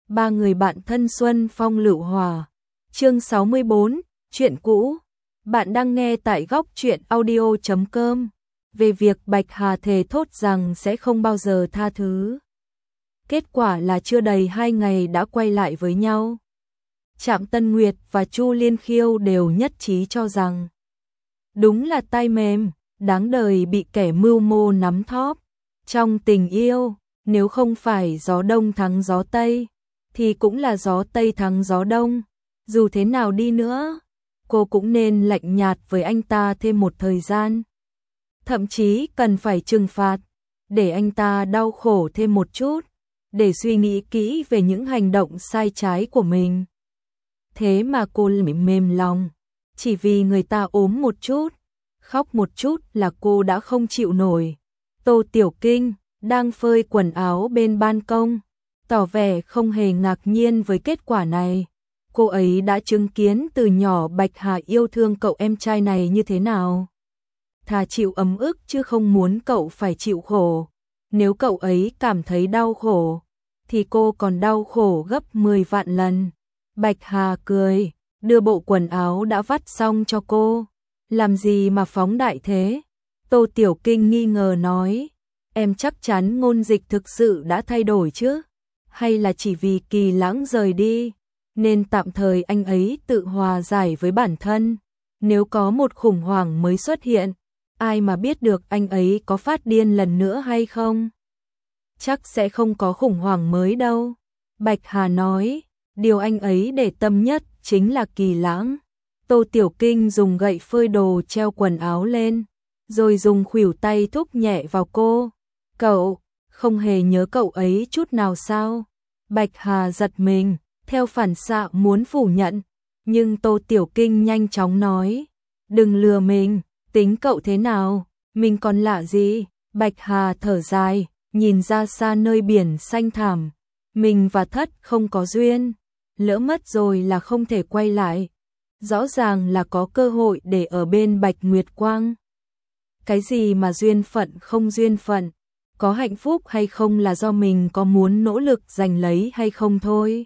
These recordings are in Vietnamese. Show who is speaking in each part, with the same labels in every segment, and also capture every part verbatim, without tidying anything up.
Speaker 1: Ba người bạn thân Xuân Phong Lựu Hòa. Chương sáu mươi bốn, chuyện cũ. Bạn đang nghe tại góc truyện audio chấm com. Về việc Bạch Hà thề thốt rằng sẽ không bao giờ tha thứ. Kết quả là chưa đầy hai ngày đã quay lại với nhau. Trạm Tân Nguyệt và Chu Liên Khiêu đều nhất trí cho rằng đúng là tay mềm, đáng đời bị kẻ mưu mô nắm thóp. Trong tình yêu, nếu không phải gió đông thắng gió tây, thì cũng là gió tây thắng gió đông. Dù thế nào đi nữa, cô cũng nên lạnh nhạt với anh ta thêm một thời gian. Thậm chí cần phải trừng phạt, để anh ta đau khổ thêm một chút, để suy nghĩ kỹ về những hành động sai trái của mình. Thế mà cô mềm mềm lòng, chỉ vì người ta ốm một chút, khóc một chút là cô đã không chịu nổi. Tô Tiểu Kinh đang phơi quần áo bên ban công, tỏ vẻ không hề ngạc nhiên với kết quả này. Cô ấy đã chứng kiến từ nhỏ Bạch Hà yêu thương cậu em trai này như thế nào. Thà chịu ấm ức chứ không muốn cậu phải chịu khổ. Nếu cậu ấy cảm thấy đau khổ, thì cô còn đau khổ gấp mười vạn lần. Bạch Hà cười, đưa bộ quần áo đã vắt xong cho cô. Làm gì mà phóng đại thế? Tô Tiểu Kinh nghi ngờ nói. Em chắc chắn Ngôn Dịch thực sự đã thay đổi chứ? Hay là chỉ vì Kỳ Lãng rời đi, nên tạm thời anh ấy tự hòa giải với bản thân? Nếu có một khủng hoảng mới xuất hiện, ai mà biết được anh ấy có phát điên lần nữa hay không? Chắc sẽ không có khủng hoảng mới đâu. Bạch Hà nói, điều anh ấy để tâm nhất chính là Kỳ Lãng. Tô Tiểu Kinh dùng gậy phơi đồ treo quần áo lên, rồi dùng khuỷu tay thúc nhẹ vào cô. Cậu, không hề nhớ cậu ấy chút nào sao? Bạch Hà giật mình, theo phản xạ muốn phủ nhận, nhưng Tô Tiểu Kinh nhanh chóng nói, đừng lừa mình, tính cậu thế nào, mình còn lạ gì? Bạch Hà thở dài, nhìn ra xa nơi biển xanh thẳm, mình và Thất không có duyên, lỡ mất rồi là không thể quay lại. Rõ ràng là có cơ hội để ở bên Bạch Nguyệt Quang. Cái gì mà duyên phận không duyên phận, có hạnh phúc hay không là do mình có muốn nỗ lực giành lấy hay không thôi.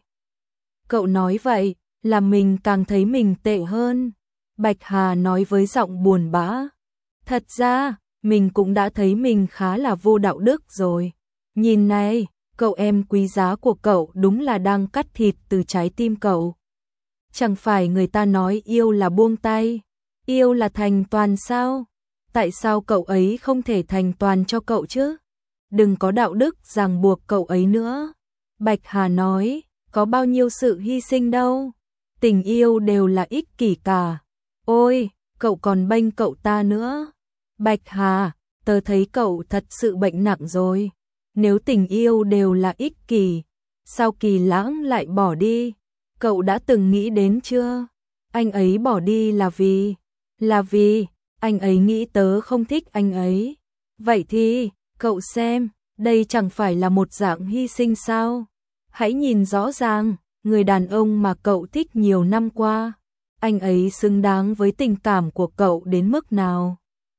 Speaker 1: Cậu nói vậy, là mình càng thấy mình tệ hơn. Bạch Hà nói với giọng buồn bã. Thật ra, mình cũng đã thấy mình khá là vô đạo đức rồi. Nhìn này, cậu em quý giá của cậu đúng là đang cắt thịt từ trái tim cậu. Chẳng phải người ta nói yêu là buông tay, yêu là thành toàn sao? Tại sao cậu ấy không thể thành toàn cho cậu chứ? Đừng có đạo đức ràng buộc cậu ấy nữa. Bạch Hà nói, có bao nhiêu sự hy sinh đâu. Tình yêu đều là ích kỷ cả. Ôi, cậu còn bênh cậu ta nữa. Bạch Hà, tớ thấy cậu thật sự bệnh nặng rồi. Nếu tình yêu đều là ích kỷ, sao Kỳ Lãng lại bỏ đi? Cậu đã từng nghĩ đến chưa? Anh ấy bỏ đi là vì, là vì, anh ấy nghĩ tớ không thích anh ấy. Vậy thì, cậu xem, đây chẳng phải là một dạng hy sinh sao? Hãy nhìn rõ ràng, người đàn ông mà cậu thích nhiều năm qua, anh ấy xứng đáng với tình cảm của cậu đến mức nào?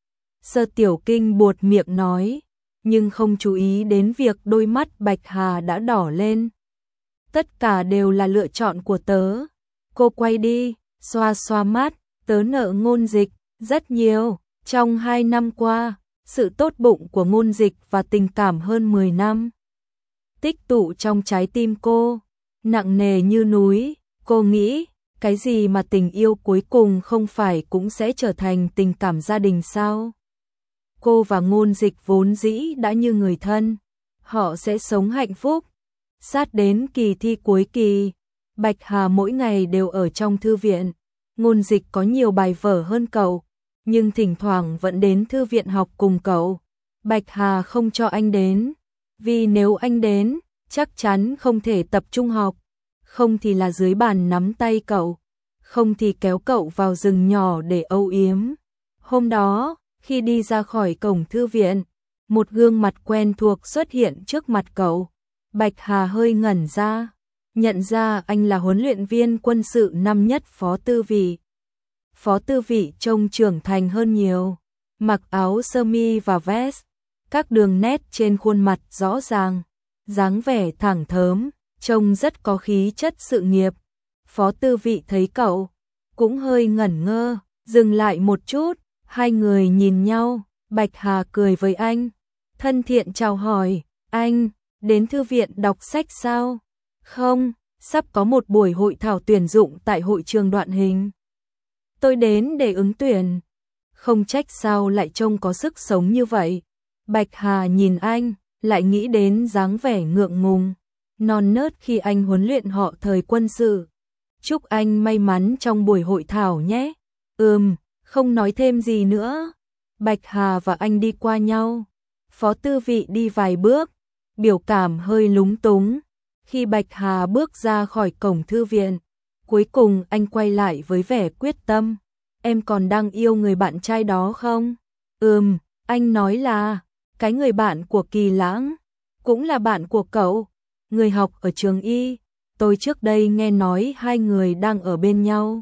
Speaker 1: Sơ Tiểu Kinh buột miệng nói, nhưng không chú ý đến việc đôi mắt Bạch Hà đã đỏ lên. Tất cả đều là lựa chọn của tớ. Cô quay đi, xoa xoa mắt, tớ nợ Ngôn Dịch rất nhiều. Trong hai năm qua, sự tốt bụng của Ngôn Dịch và tình cảm hơn mười năm tích tụ trong trái tim cô, nặng nề như núi. Cô nghĩ, cái gì mà tình yêu cuối cùng không phải cũng sẽ trở thành tình cảm gia đình sao? Cô và Ngôn Dịch vốn dĩ đã như người thân, họ sẽ sống hạnh phúc. Sát đến kỳ thi cuối kỳ, Bạch Hà mỗi ngày đều ở trong thư viện. Ngôn Dịch có nhiều bài vở hơn cậu, nhưng thỉnh thoảng vẫn đến thư viện học cùng cậu. Bạch Hà không cho anh đến, vì nếu anh đến, chắc chắn không thể tập trung học, không thì là dưới bàn nắm tay cậu, không thì kéo cậu vào rừng nhỏ để âu yếm. Hôm đó, khi đi ra khỏi cổng thư viện, một gương mặt quen thuộc xuất hiện trước mặt cậu. Bạch Hà hơi ngẩn ra, nhận ra anh là huấn luyện viên quân sự năm nhất Phó Tư Vị. Phó Tư Vị trông trưởng thành hơn nhiều, mặc áo sơ mi và vest, các đường nét trên khuôn mặt rõ ràng, dáng vẻ thẳng thớm, trông rất có khí chất sự nghiệp. Phó Tư Vị thấy cậu, cũng hơi ngẩn ngơ, dừng lại một chút, hai người nhìn nhau, Bạch Hà cười với anh, thân thiện chào hỏi, anh, đến thư viện đọc sách sao? Không, sắp có một buổi hội thảo tuyển dụng tại hội trường Đoạn Hình. Tôi đến để ứng tuyển. Không trách sao lại trông có sức sống như vậy. Bạch Hà nhìn anh, lại nghĩ đến dáng vẻ ngượng ngùng, non nớt khi anh huấn luyện họ thời quân sự. Chúc anh may mắn trong buổi hội thảo nhé. Ừm, không nói thêm gì nữa. Bạch Hà và anh đi qua nhau. Phó Tư Vị đi vài bước, biểu cảm hơi lúng túng. Khi Bạch Hà bước ra khỏi cổng thư viện, cuối cùng anh quay lại với vẻ quyết tâm. Em còn đang yêu người bạn trai đó không? Ừm, anh nói là, cái người bạn của Kỳ Lãng, cũng là bạn của cậu, người học ở trường Y. Tôi trước đây nghe nói hai người đang ở bên nhau.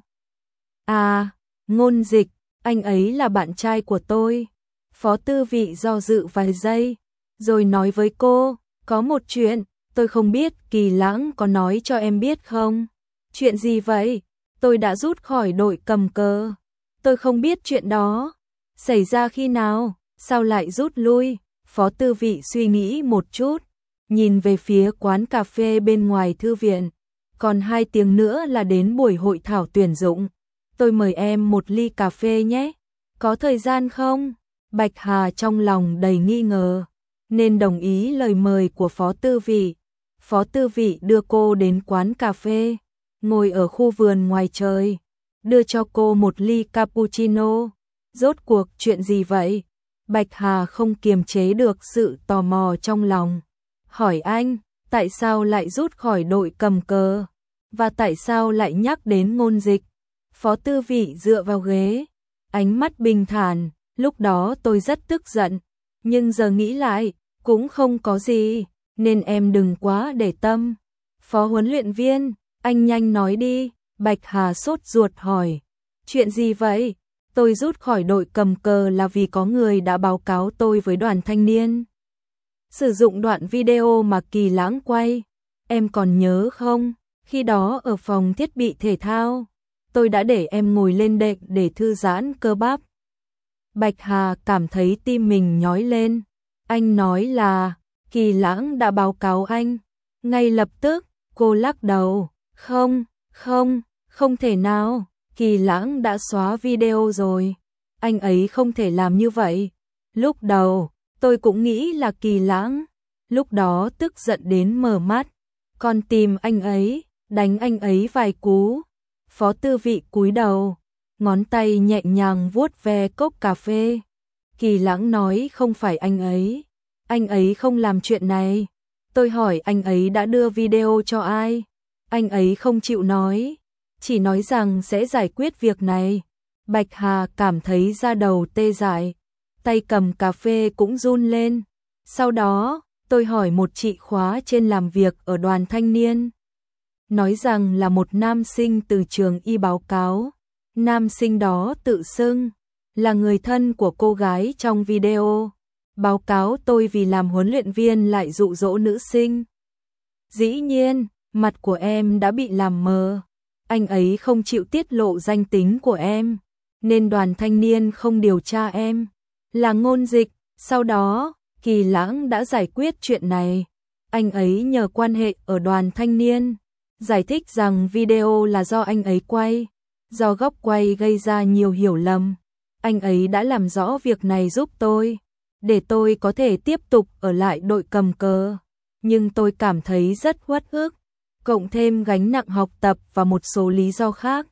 Speaker 1: À, Ngôn Dịch, anh ấy là bạn trai của tôi. Phó Tư Vị do dự vài giây, rồi nói với cô, có một chuyện, tôi không biết Kỳ Lãng có nói cho em biết không? Chuyện gì vậy? Tôi đã rút khỏi đội cầm cờ. Tôi không biết chuyện đó. Xảy ra khi nào? Sao lại rút lui? Phó Tư Vị suy nghĩ một chút, nhìn về phía quán cà phê bên ngoài thư viện. Còn hai tiếng nữa là đến buổi hội thảo tuyển dụng. Tôi mời em một ly cà phê nhé. Có thời gian không? Bạch Hà trong lòng đầy nghi ngờ, nên đồng ý lời mời của Phó Tư Vị. Phó Tư Vị đưa cô đến quán cà phê, ngồi ở khu vườn ngoài trời, đưa cho cô một ly cappuccino. Rốt cuộc chuyện gì vậy? Bạch Hà không kiềm chế được sự tò mò trong lòng. Hỏi anh, tại sao lại rút khỏi đội cầm cờ? Và tại sao lại nhắc đến Ngôn Dịch? Phó Tư Vị dựa vào ghế, ánh mắt bình thản. Lúc đó tôi rất tức giận, nhưng giờ nghĩ lại, cũng không có gì, nên em đừng quá để tâm. Phó huấn luyện viên, anh nhanh nói đi. Bạch Hà sốt ruột hỏi. Chuyện gì vậy? Tôi rút khỏi đội cầm cờ là vì có người đã báo cáo tôi với đoàn thanh niên. Sử dụng đoạn video mà Kỳ Lãng quay. Em còn nhớ không? Khi đó ở phòng thiết bị thể thao, tôi đã để em ngồi lên đệm để thư giãn cơ bắp. Bạch Hà cảm thấy tim mình nhói lên. Anh nói là Kỳ Lãng đã báo cáo anh. Ngay lập tức, cô lắc đầu. Không, không, không thể nào. Kỳ Lãng đã xóa video rồi. Anh ấy không thể làm như vậy. Lúc đầu, tôi cũng nghĩ là Kỳ Lãng. Lúc đó tức giận đến mở mắt. Còn tìm anh ấy, đánh anh ấy vài cú. Phó Tư Vị cúi đầu, ngón tay nhẹ nhàng vuốt ve cốc cà phê. Kỳ Lãng nói không phải anh ấy. Anh ấy không làm chuyện này. Tôi hỏi anh ấy đã đưa video cho ai. Anh ấy không chịu nói, chỉ nói rằng sẽ giải quyết việc này. Bạch Hà cảm thấy da đầu tê dại, tay cầm cà phê cũng run lên. Sau đó, tôi hỏi một chị khóa trên làm việc ở đoàn thanh niên, nói rằng là một nam sinh từ trường Y báo cáo. Nam sinh đó tự xưng là người thân của cô gái trong video, báo cáo tôi vì làm huấn luyện viên lại dụ dỗ nữ sinh. Dĩ nhiên, mặt của em đã bị làm mờ. Anh ấy không chịu tiết lộ danh tính của em, nên đoàn thanh niên không điều tra em. Là Ngôn Dịch. Sau đó, Kỳ Lãng đã giải quyết chuyện này. Anh ấy nhờ quan hệ ở đoàn thanh niên, giải thích rằng video là do anh ấy quay. Do góc quay gây ra nhiều hiểu lầm, anh ấy đã làm rõ việc này giúp tôi, để tôi có thể tiếp tục ở lại đội cầm cờ. Nhưng tôi cảm thấy rất uất ức, cộng thêm gánh nặng học tập và một số lý do khác,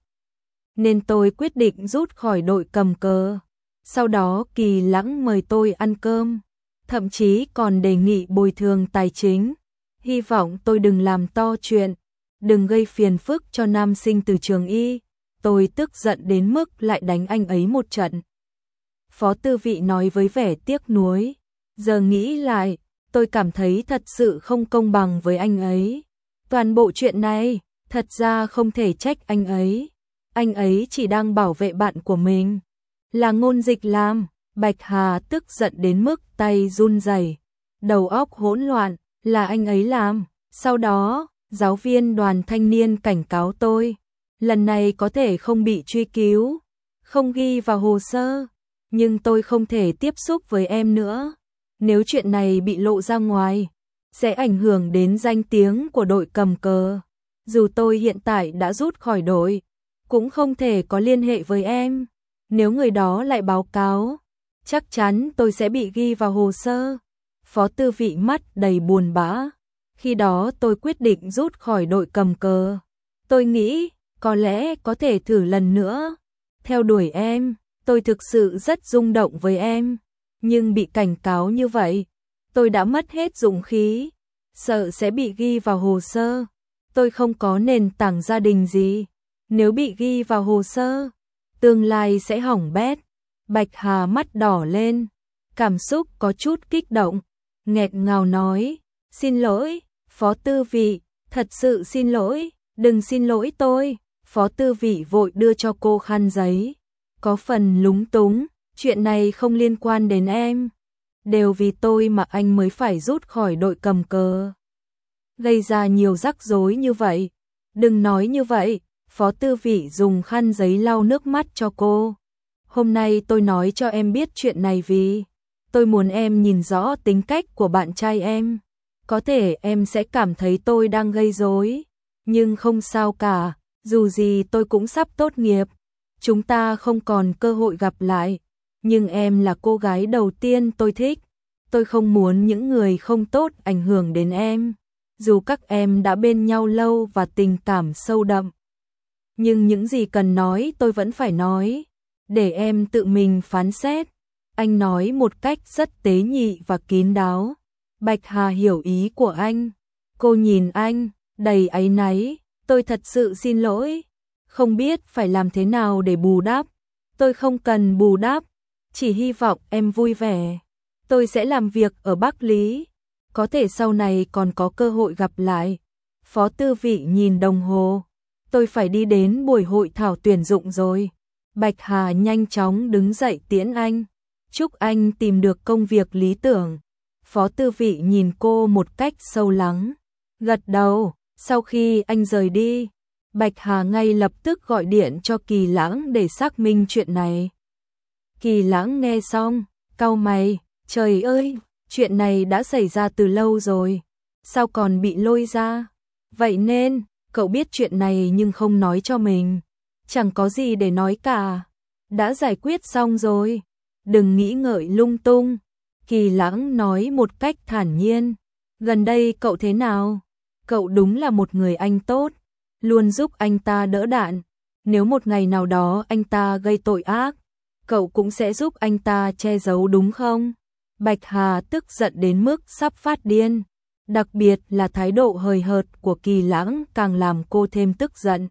Speaker 1: nên tôi quyết định rút khỏi đội cầm cờ. Sau đó Kỳ Lãng mời tôi ăn cơm, thậm chí còn đề nghị bồi thường tài chính, hy vọng tôi đừng làm to chuyện, đừng gây phiền phức cho nam sinh từ trường Y. Tôi tức giận đến mức lại đánh anh ấy một trận. Phó Tư Vị nói với vẻ tiếc nuối. Giờ nghĩ lại, tôi cảm thấy thật sự không công bằng với anh ấy. Toàn bộ chuyện này, thật ra không thể trách anh ấy. Anh ấy chỉ đang bảo vệ bạn của mình. Là Ngôn Dịch làm. Bạch Hà tức giận đến mức tay run rẩy, đầu óc hỗn loạn. Là anh ấy làm. Sau đó, Giáo viên Đoàn thanh niên cảnh cáo tôi, lần này có thể không bị truy cứu, không ghi vào hồ sơ, nhưng tôi không thể tiếp xúc với em nữa. Nếu chuyện này bị lộ ra ngoài, sẽ ảnh hưởng đến danh tiếng của đội cầm cờ. Dù tôi hiện tại đã rút khỏi đội, cũng không thể có liên hệ với em. Nếu người đó lại báo cáo, chắc chắn tôi sẽ bị ghi vào hồ sơ. Phó Tư Vị mắt đầy buồn bã. Khi đó tôi quyết định rút khỏi đội cầm cờ. Tôi nghĩ, có lẽ có thể thử lần nữa. Theo đuổi em, tôi thực sự rất rung động với em. Nhưng bị cảnh cáo như vậy, tôi đã mất hết dũng khí. Sợ sẽ bị ghi vào hồ sơ. Tôi không có nền tảng gia đình gì. Nếu bị ghi vào hồ sơ, tương lai sẽ hỏng bét. Bạch Hà mắt đỏ lên, cảm xúc có chút kích động, nghẹt ngào nói, xin lỗi, Phó Tư Vị, thật sự xin lỗi, đừng xin lỗi tôi. Phó Tư Vị vội đưa cho cô khăn giấy, có phần lúng túng, chuyện này không liên quan đến em. Đều vì tôi mà anh mới phải rút khỏi đội cầm cờ. Gây ra nhiều rắc rối như vậy. Đừng nói như vậy, Phó Tư Vị dùng khăn giấy lau nước mắt cho cô. Hôm nay tôi nói cho em biết chuyện này vì tôi muốn em nhìn rõ tính cách của bạn trai em. Có thể em sẽ cảm thấy tôi đang gây rối, nhưng không sao cả, dù gì tôi cũng sắp tốt nghiệp. Chúng ta không còn cơ hội gặp lại, nhưng em là cô gái đầu tiên tôi thích. Tôi không muốn những người không tốt ảnh hưởng đến em. Dù các em đã bên nhau lâu và tình cảm sâu đậm, nhưng những gì cần nói tôi vẫn phải nói, để em tự mình phán xét. Anh nói một cách rất tế nhị và kín đáo. Bạch Hà hiểu ý của anh. Cô nhìn anh, đầy áy náy. Tôi thật sự xin lỗi. Không biết phải làm thế nào để bù đắp. Tôi không cần bù đắp. Chỉ hy vọng em vui vẻ. Tôi sẽ làm việc ở Bắc Lý. Có thể sau này còn có cơ hội gặp lại. Phó Tư Vị nhìn đồng hồ. Tôi phải đi đến buổi hội thảo tuyển dụng rồi. Bạch Hà nhanh chóng đứng dậy tiễn anh. Chúc anh tìm được công việc lý tưởng. Phó Tư Vị nhìn cô một cách sâu lắng. Gật đầu, sau khi anh rời đi, Bạch Hà ngay lập tức gọi điện cho Kỳ Lãng để xác minh chuyện này. Kỳ Lãng nghe xong, cau mày, trời ơi, chuyện này đã xảy ra từ lâu rồi. Sao còn bị lôi ra? Vậy nên, cậu biết chuyện này nhưng không nói cho mình. Chẳng có gì để nói cả. Đã giải quyết xong rồi. Đừng nghĩ ngợi lung tung. Kỳ Lãng nói một cách thản nhiên. Gần đây cậu thế nào? Cậu đúng là một người anh tốt. Luôn giúp anh ta đỡ đạn. Nếu một ngày nào đó anh ta gây tội ác, cậu cũng sẽ giúp anh ta che giấu đúng không? Bạch Hà tức giận đến mức sắp phát điên. Đặc biệt là thái độ hời hợt của Kỳ Lãng càng làm cô thêm tức giận.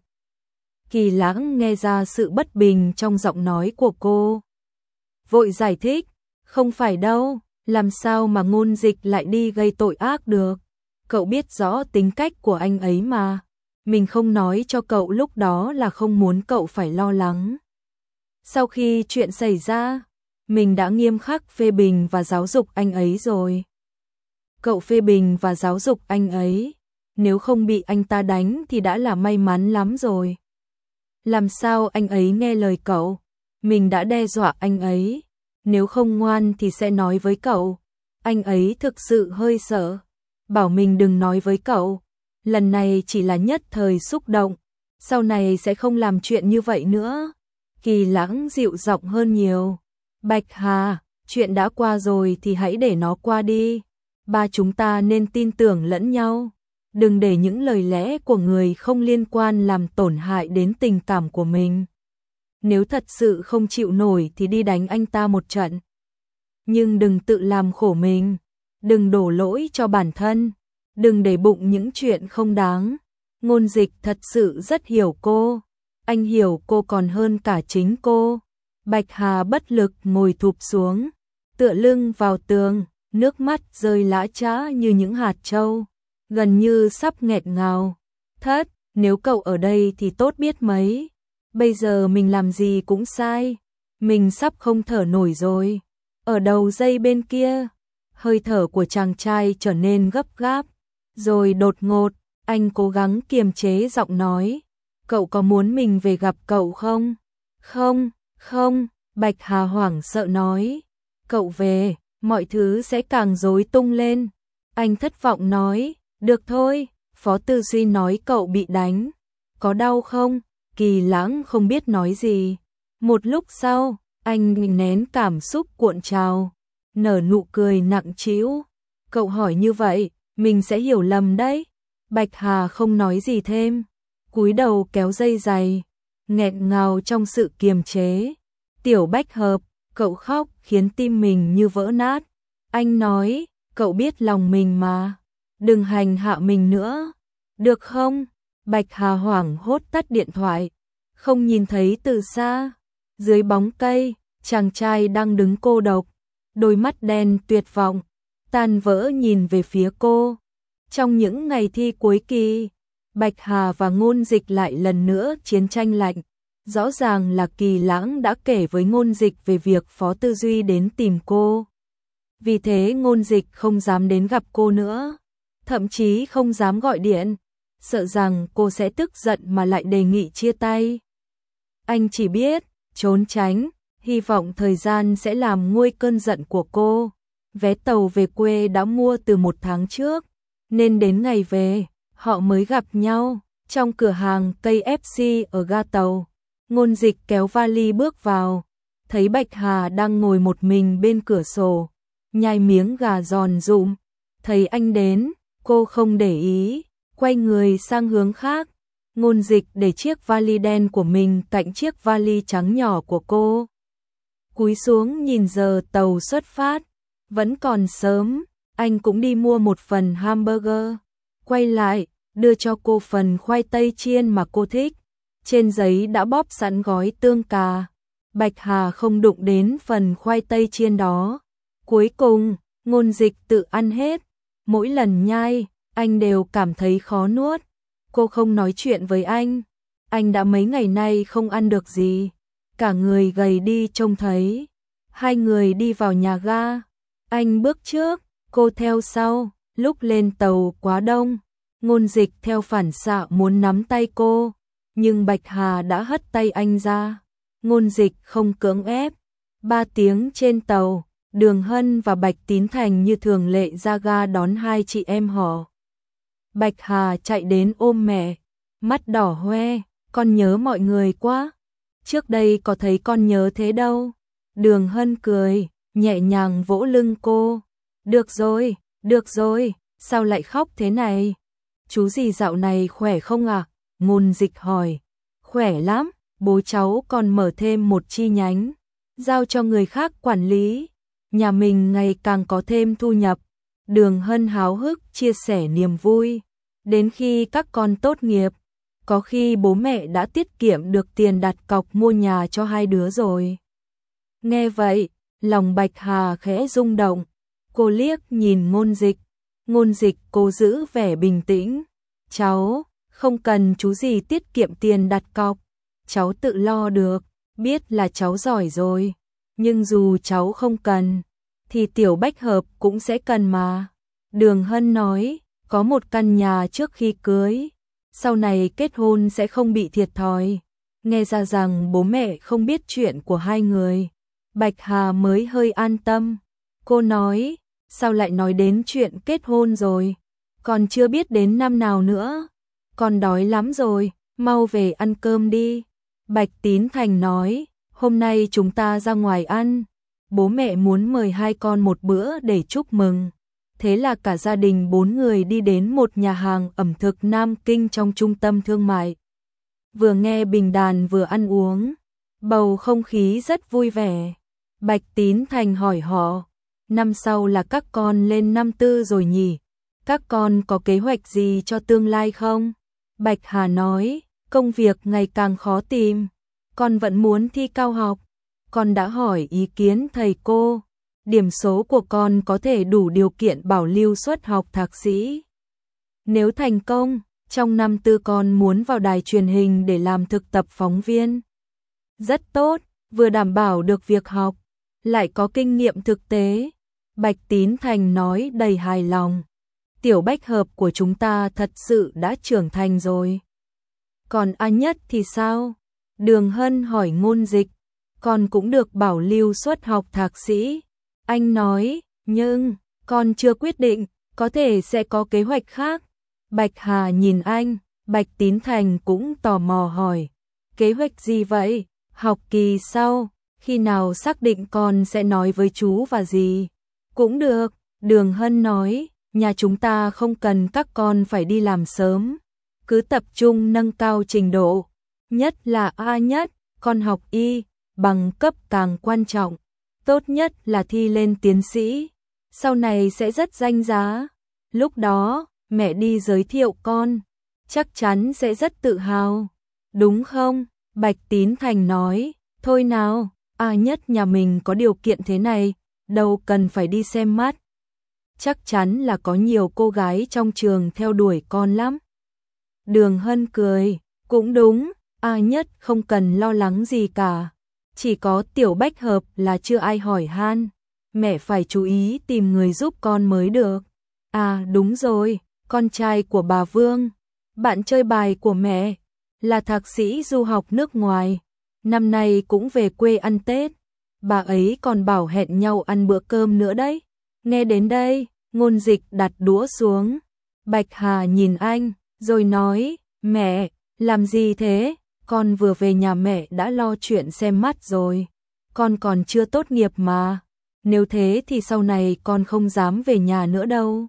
Speaker 1: Kỳ Lãng nghe ra sự bất bình trong giọng nói của cô. Vội giải thích, không phải đâu, làm sao mà Ngôn Dịch lại đi gây tội ác được. Cậu biết rõ tính cách của anh ấy mà. Mình không nói cho cậu lúc đó là không muốn cậu phải lo lắng. Sau khi chuyện xảy ra, mình đã nghiêm khắc phê bình và giáo dục anh ấy rồi. Cậu phê bình và giáo dục anh ấy, nếu không bị anh ta đánh thì đã là may mắn lắm rồi. Làm sao anh ấy nghe lời cậu? Mình đã đe dọa anh ấy, nếu không ngoan thì sẽ nói với cậu. Anh ấy thực sự hơi sợ, bảo mình đừng nói với cậu. Lần này chỉ là nhất thời xúc động, sau này sẽ không làm chuyện như vậy nữa. Kỳ Lãng dịu giọng hơn nhiều. Bạch Hà, chuyện đã qua rồi thì hãy để nó qua đi. Ba chúng ta nên tin tưởng lẫn nhau. Đừng để những lời lẽ của người không liên quan làm tổn hại đến tình cảm của mình. Nếu thật sự không chịu nổi thì đi đánh anh ta một trận. Nhưng đừng tự làm khổ mình. Đừng đổ lỗi cho bản thân. Đừng để bụng những chuyện không đáng. Ngôn Dịch thật sự rất hiểu cô. Anh hiểu cô còn hơn cả chính cô. Bạch Hà bất lực ngồi thụp xuống, tựa lưng vào tường, nước mắt rơi lã chã như những hạt trâu, gần như sắp nghẹt ngào. Thất, nếu cậu ở đây thì tốt biết mấy. Bây giờ mình làm gì cũng sai. Mình sắp không thở nổi rồi. Ở đầu dây bên kia, hơi thở của chàng trai trở nên gấp gáp. Rồi đột ngột, Anh cố gắng kiềm chế giọng nói, cậu có muốn mình về gặp cậu không? Không, không, Bạch Hà hoảng sợ nói, cậu về, mọi thứ sẽ càng rối tung lên. Anh thất vọng nói, được thôi, Phó Tư Duy nói cậu bị đánh, có đau không? Kỳ Lãng không biết nói gì. Một lúc sau, anh nén cảm xúc cuộn trào, nở nụ cười nặng trĩu. Cậu hỏi như vậy, mình sẽ hiểu lầm đấy. Bạch Hà không nói gì thêm, cúi đầu kéo dây giày, nghẹn ngào trong sự kiềm chế. Tiểu Bách Hợp, cậu khóc khiến tim mình như vỡ nát. Anh nói, cậu biết lòng mình mà, đừng hành hạ mình nữa, được không? Bạch Hà hoảng hốt tắt điện thoại, không nhìn thấy từ xa, dưới bóng cây, chàng trai đang đứng cô độc, đôi mắt đen tuyệt vọng, tan vỡ nhìn về phía cô. Trong những ngày thi cuối kỳ, Bạch Hà và Ngôn Dịch lại lần nữa chiến tranh lạnh. Rõ ràng là Kỳ Lãng đã kể với Ngôn Dịch về việc Phó Tư Duy đến tìm cô. Vì thế Ngôn Dịch không dám đến gặp cô nữa, thậm chí không dám gọi điện, sợ rằng cô sẽ tức giận mà lại đề nghị chia tay. Anh chỉ biết trốn tránh, hy vọng thời gian sẽ làm nguôi cơn giận của cô. Vé tàu về quê đã mua từ một tháng trước, nên đến ngày về, họ mới gặp nhau trong cửa hàng cây ép xê ở ga tàu. Ngôn Dịch kéo vali bước vào, thấy Bạch Hà đang ngồi một mình bên cửa sổ, nhai miếng gà giòn rụm. Thấy anh đến, cô không để ý, quay người sang hướng khác. Ngôn Dịch để chiếc vali đen của mình cạnh chiếc vali trắng nhỏ của cô. Cúi xuống nhìn giờ tàu xuất phát, vẫn còn sớm, anh cũng đi mua một phần hamburger. Quay lại, đưa cho cô phần khoai tây chiên mà cô thích. Trên giấy đã bóp sẵn gói tương cà. Bạch Hà không đụng đến phần khoai tây chiên đó. Cuối cùng, Ngôn Dịch tự ăn hết. Mỗi lần nhai, anh đều cảm thấy khó nuốt. Cô không nói chuyện với anh. Anh đã mấy ngày nay không ăn được gì, cả người gầy đi trông thấy. Hai người đi vào nhà ga. Anh bước trước, cô theo sau. Lúc lên tàu quá đông, Ngôn Dịch theo phản xạ muốn nắm tay cô, nhưng Bạch Hà đã hất tay anh ra. Ngôn Dịch không cưỡng ép. Ba tiếng trên tàu, Đường Hân và Bạch Tín Thành như thường lệ ra ga đón hai chị em họ. Bạch Hà chạy đến ôm mẹ, mắt đỏ hoe, con nhớ mọi người quá. Trước đây có thấy con nhớ thế đâu. Đường Hân cười, nhẹ nhàng vỗ lưng cô. Được rồi, được rồi, sao lại khóc thế này? Chú gì dạo này khỏe không ạ? À? Ngôn Dịch hỏi. Khỏe lắm, bố cháu còn mở thêm một chi nhánh, giao cho người khác quản lý. Nhà mình ngày càng có thêm thu nhập. Đường Hân háo hức chia sẻ niềm vui. Đến khi các con tốt nghiệp, có khi bố mẹ đã tiết kiệm được tiền đặt cọc mua nhà cho hai đứa rồi. Nghe vậy, lòng Bạch Hà khẽ rung động. Cô liếc nhìn Ngôn Dịch. Ngôn Dịch cố giữ vẻ bình tĩnh. Cháu, không cần chú gì tiết kiệm tiền đặt cọc. Cháu tự lo được, biết là cháu giỏi rồi. Nhưng dù cháu không cần, thì Tiểu Bách Hợp cũng sẽ cần mà. Đường Hân nói, có một căn nhà trước khi cưới, sau này kết hôn sẽ không bị thiệt thòi. Nghe ra rằng bố mẹ không biết chuyện của hai người, Bạch Hà mới hơi an tâm. Cô nói, sao lại nói đến chuyện kết hôn rồi? Còn chưa biết đến năm nào nữa. Con đói lắm rồi, mau về ăn cơm đi. Bạch Tín Thành nói, hôm nay chúng ta ra ngoài ăn. Bố mẹ muốn mời hai con một bữa để chúc mừng. Thế là cả gia đình bốn người đi đến một nhà hàng ẩm thực Nam Kinh trong trung tâm thương mại. Vừa nghe bình đàn vừa ăn uống, bầu không khí rất vui vẻ. Bạch Tín Thành hỏi họ, năm sau là các con lên năm tư rồi nhỉ? Các con có kế hoạch gì cho tương lai không? Bạch Hà nói, công việc ngày càng khó tìm, con vẫn muốn thi cao học. Con đã hỏi ý kiến thầy cô, điểm số của con có thể đủ điều kiện bảo lưu suất học thạc sĩ. Nếu thành công, trong năm tư con muốn vào đài truyền hình để làm thực tập phóng viên. Rất tốt, vừa đảm bảo được việc học, lại có kinh nghiệm thực tế. Bạch Tín Thành nói đầy hài lòng. tiểu bách hợp của chúng ta thật sự đã trưởng thành rồi. Còn A Nhất thì sao? Đường Hân hỏi Ngôn Dịch. Con cũng được bảo lưu suất học thạc sĩ. Anh nói, nhưng, con chưa quyết định, có thể sẽ có kế hoạch khác. Bạch Hà nhìn anh, Bạch Tín Thành cũng tò mò hỏi. Kế hoạch gì vậy? Học kỳ sau, khi nào xác định con sẽ nói với chú và dì? Cũng được, Đường Hân nói, nhà chúng ta không cần các con phải đi làm sớm. Cứ tập trung nâng cao trình độ. Nhất là A Nhất, con học y, bằng cấp càng quan trọng. Tốt nhất là thi lên tiến sĩ. Sau này sẽ rất danh giá. Lúc đó, mẹ đi giới thiệu con. Chắc chắn sẽ rất tự hào. Đúng không? Bạch Tín Thành nói. Thôi nào, A Nhất nhà mình có điều kiện thế này, đâu cần phải đi xem mắt. Chắc chắn là có nhiều cô gái trong trường theo đuổi con lắm. Đường Hân cười. Cũng đúng, A Nhất không cần lo lắng gì cả. Chỉ có tiểu bách hợp là chưa ai hỏi han. Mẹ phải chú ý tìm người giúp con mới được. À đúng rồi, con trai của bà Vương, bạn chơi bài của mẹ, là thạc sĩ du học nước ngoài. Năm nay cũng về quê ăn Tết. Bà ấy còn bảo hẹn nhau ăn bữa cơm nữa đấy. Nghe đến đây, Ngôn Dịch đặt đũa xuống. Bạch Hà nhìn anh, rồi nói, mẹ, làm gì thế? Con vừa về nhà mẹ đã lo chuyện xem mắt rồi. Con còn chưa tốt nghiệp mà. Nếu thế thì sau này con không dám về nhà nữa đâu.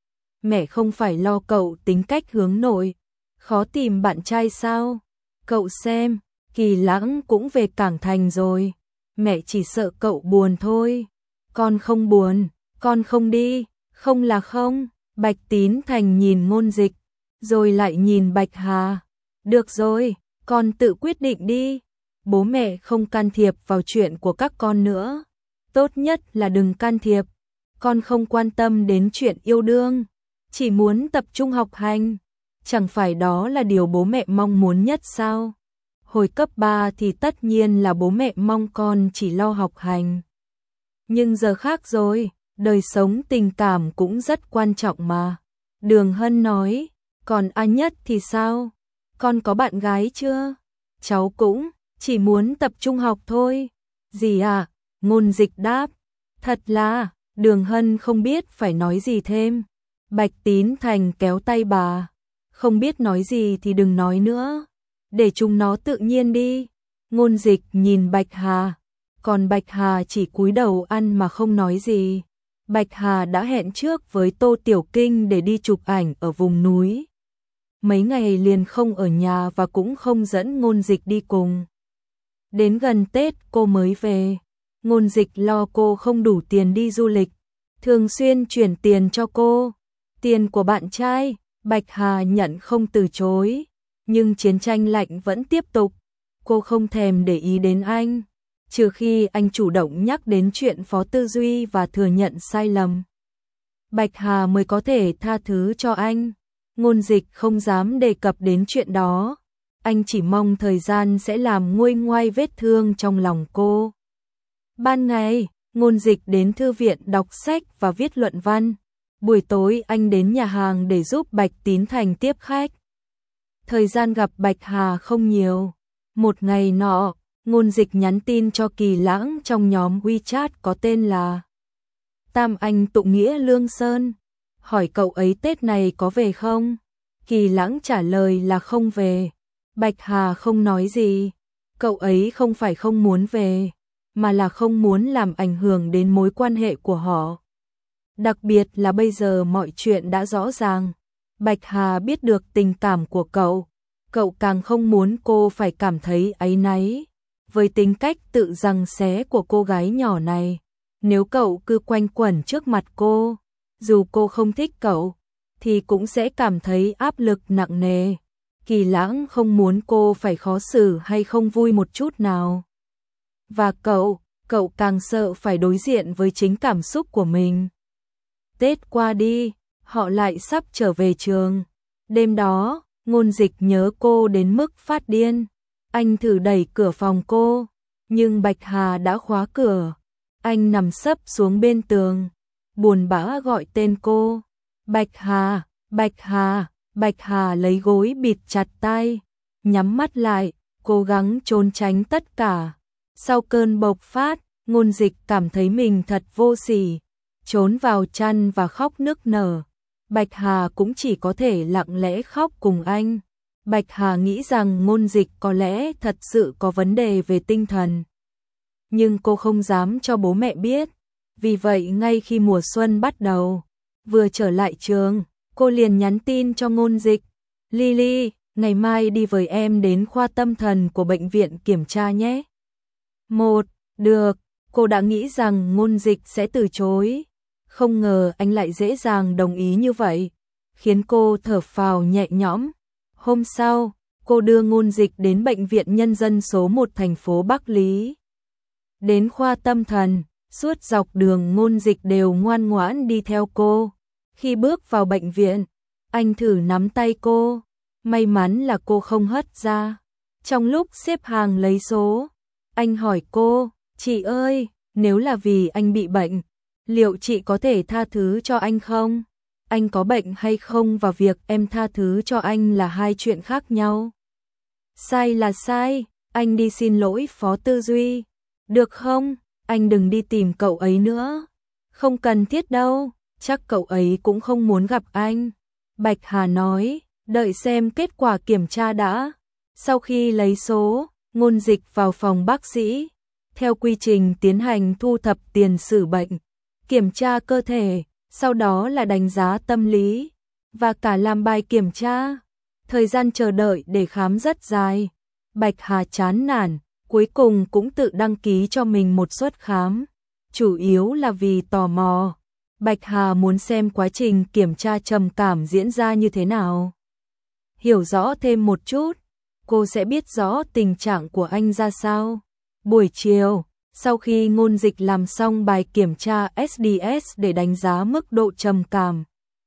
Speaker 1: Mẹ không phải lo cậu tính cách hướng nội, khó tìm bạn trai sao? Cậu xem, Kỳ Lãng cũng về Cảng Thành rồi. Mẹ chỉ sợ cậu buồn thôi. Con không buồn, con không đi, không là không. Bạch Tín Thành nhìn Ngôn Dịch, rồi lại nhìn Bạch Hà. Được rồi, con tự quyết định đi. Bố mẹ không can thiệp vào chuyện của các con nữa. Tốt nhất là đừng can thiệp. Con không quan tâm đến chuyện yêu đương, chỉ muốn tập trung học hành. Chẳng phải đó là điều bố mẹ mong muốn nhất sao? Hồi cấp ba thì tất nhiên là bố mẹ mong con chỉ lo học hành. Nhưng giờ khác rồi, đời sống tình cảm cũng rất quan trọng mà. Đường Hân nói, còn A Nhất thì sao? Con có bạn gái chưa? Cháu cũng chỉ muốn tập trung học thôi. Gì à? Ngôn Dịch đáp. Thật là, Đường Hân không biết phải nói gì thêm. Bạch Tín Thành kéo tay bà. Không biết nói gì thì đừng nói nữa. Để chúng nó tự nhiên đi. Ngôn Dịch nhìn Bạch Hà. Còn Bạch Hà chỉ cúi đầu ăn mà không nói gì. Bạch Hà đã hẹn trước với Tô Tiểu Kinh để đi chụp ảnh ở vùng núi. Mấy ngày liền không ở nhà và cũng không dẫn Ngôn Dịch đi cùng. Đến gần Tết cô mới về. Ngôn Dịch lo cô không đủ tiền đi du lịch, thường xuyên chuyển tiền cho cô. Tiền của bạn trai, Bạch Hà nhận không từ chối, nhưng chiến tranh lạnh vẫn tiếp tục. Cô không thèm để ý đến anh, trừ khi anh chủ động nhắc đến chuyện Phó Tư Duy và thừa nhận sai lầm. Bạch Hà mới có thể tha thứ cho anh. Ngôn Dịch không dám đề cập đến chuyện đó. Anh chỉ mong thời gian sẽ làm nguôi ngoai vết thương trong lòng cô. Ban ngày, Ngôn Dịch đến thư viện đọc sách và viết luận văn. Buổi tối anh đến nhà hàng để giúp Bạch Tín Thành tiếp khách. Thời gian gặp Bạch Hà không nhiều. Một ngày nọ, Ngôn Dịch nhắn tin cho Kỳ Lãng trong nhóm WeChat có tên là Tam Anh Tụng Nghĩa Lương Sơn, hỏi cậu ấy Tết này có về không? Kỳ Lãng trả lời là không về. Bạch Hà không nói gì. Cậu ấy không phải không muốn về, mà là không muốn làm ảnh hưởng đến mối quan hệ của họ. Đặc biệt là bây giờ mọi chuyện đã rõ ràng. Bạch Hà biết được tình cảm của cậu. Cậu càng không muốn cô phải cảm thấy áy náy. Với tính cách tự giằng xé của cô gái nhỏ này, nếu cậu cứ quanh quẩn trước mặt cô, dù cô không thích cậu, thì cũng sẽ cảm thấy áp lực nặng nề. Kỳ Lãng không muốn cô phải khó xử hay không vui một chút nào. Và cậu, cậu càng sợ phải đối diện với chính cảm xúc của mình. Tết qua đi, họ lại sắp trở về trường. Đêm đó, Ngôn Dịch nhớ cô đến mức phát điên. Anh thử đẩy cửa phòng cô, nhưng Bạch Hà đã khóa cửa. Anh nằm sấp xuống bên tường, buồn bã gọi tên cô. Bạch Hà, Bạch Hà, Bạch Hà lấy gối bịt chặt tay, nhắm mắt lại, cố gắng trốn tránh tất cả. Sau cơn bộc phát, Ngôn Dịch cảm thấy mình thật vô sỉ, trốn vào chăn và khóc nức nở. Bạch Hà cũng chỉ có thể lặng lẽ khóc cùng anh. Bạch Hà nghĩ rằng Ngôn Dịch có lẽ thật sự có vấn đề về tinh thần. Nhưng cô không dám cho bố mẹ biết. Vì vậy ngay khi mùa xuân bắt đầu, vừa trở lại trường, cô liền nhắn tin cho Ngôn Dịch. Lily, ngày mai đi với em đến khoa tâm thần của bệnh viện kiểm tra nhé. Một, được, cô đã nghĩ rằng Ngôn Dịch sẽ từ chối. Không ngờ anh lại dễ dàng đồng ý như vậy, khiến cô thở phào nhẹ nhõm. Hôm sau, cô đưa Ngôn Dịch đến bệnh viện nhân dân số một thành phố Bắc Lý. Đến khoa tâm thần, suốt dọc đường Ngôn Dịch đều ngoan ngoãn đi theo cô. Khi bước vào bệnh viện, anh thử nắm tay cô. May mắn là cô không hất ra. Trong lúc xếp hàng lấy số, anh hỏi cô, chị ơi, nếu là vì anh bị bệnh, liệu chị có thể tha thứ cho anh không? Anh có bệnh hay không và việc em tha thứ cho anh là hai chuyện khác nhau. Sai là sai, anh đi xin lỗi Phó Tư Duy. Được không? Anh đừng đi tìm cậu ấy nữa. Không cần thiết đâu, chắc cậu ấy cũng không muốn gặp anh. Bạch Hà nói, đợi xem kết quả kiểm tra đã. Sau khi lấy số, Ngôn Dịch vào phòng bác sĩ. Theo quy trình tiến hành thu thập tiền sử bệnh, kiểm tra cơ thể, sau đó là đánh giá tâm lý, và cả làm bài kiểm tra. Thời gian chờ đợi để khám rất dài. Bạch Hà chán nản, cuối cùng cũng tự đăng ký cho mình một suất khám. Chủ yếu là vì tò mò. Bạch Hà muốn xem quá trình kiểm tra trầm cảm diễn ra như thế nào. Hiểu rõ thêm một chút, cô sẽ biết rõ tình trạng của anh ra sao. Buổi chiều, sau khi Ngôn Dịch làm xong bài kiểm tra ét đê ét để đánh giá mức độ trầm cảm,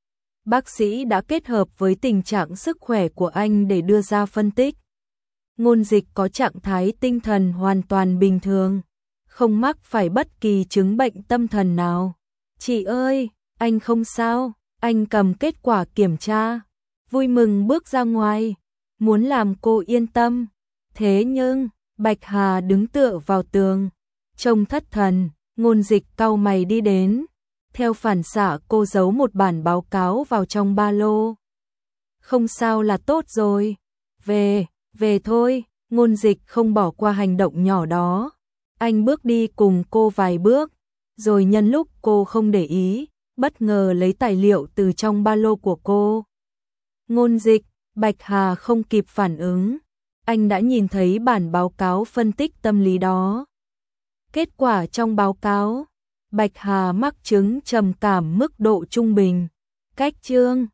Speaker 1: bác sĩ đã kết hợp với tình trạng sức khỏe của anh để đưa ra phân tích. Ngôn Dịch có trạng thái tinh thần hoàn toàn bình thường, không mắc phải bất kỳ chứng bệnh tâm thần nào. Chị ơi, anh không sao, anh cầm kết quả kiểm tra, vui mừng bước ra ngoài, muốn làm cô yên tâm. Thế nhưng, Bạch Hà đứng tựa vào tường, trông thất thần. Ngôn Dịch cau mày đi đến. Theo phản xạ cô giấu một bản báo cáo vào trong ba lô. Không sao là tốt rồi. Về, về thôi. Ngôn Dịch không bỏ qua hành động nhỏ đó. Anh bước đi cùng cô vài bước, rồi nhân lúc cô không để ý, bất ngờ lấy tài liệu từ trong ba lô của cô. Ngôn Dịch, Bạch Hà không kịp phản ứng. Anh đã nhìn thấy bản báo cáo phân tích tâm lý đó. Kết quả trong báo cáo, Bạch Hà mắc chứng trầm cảm mức độ trung bình. Cách chương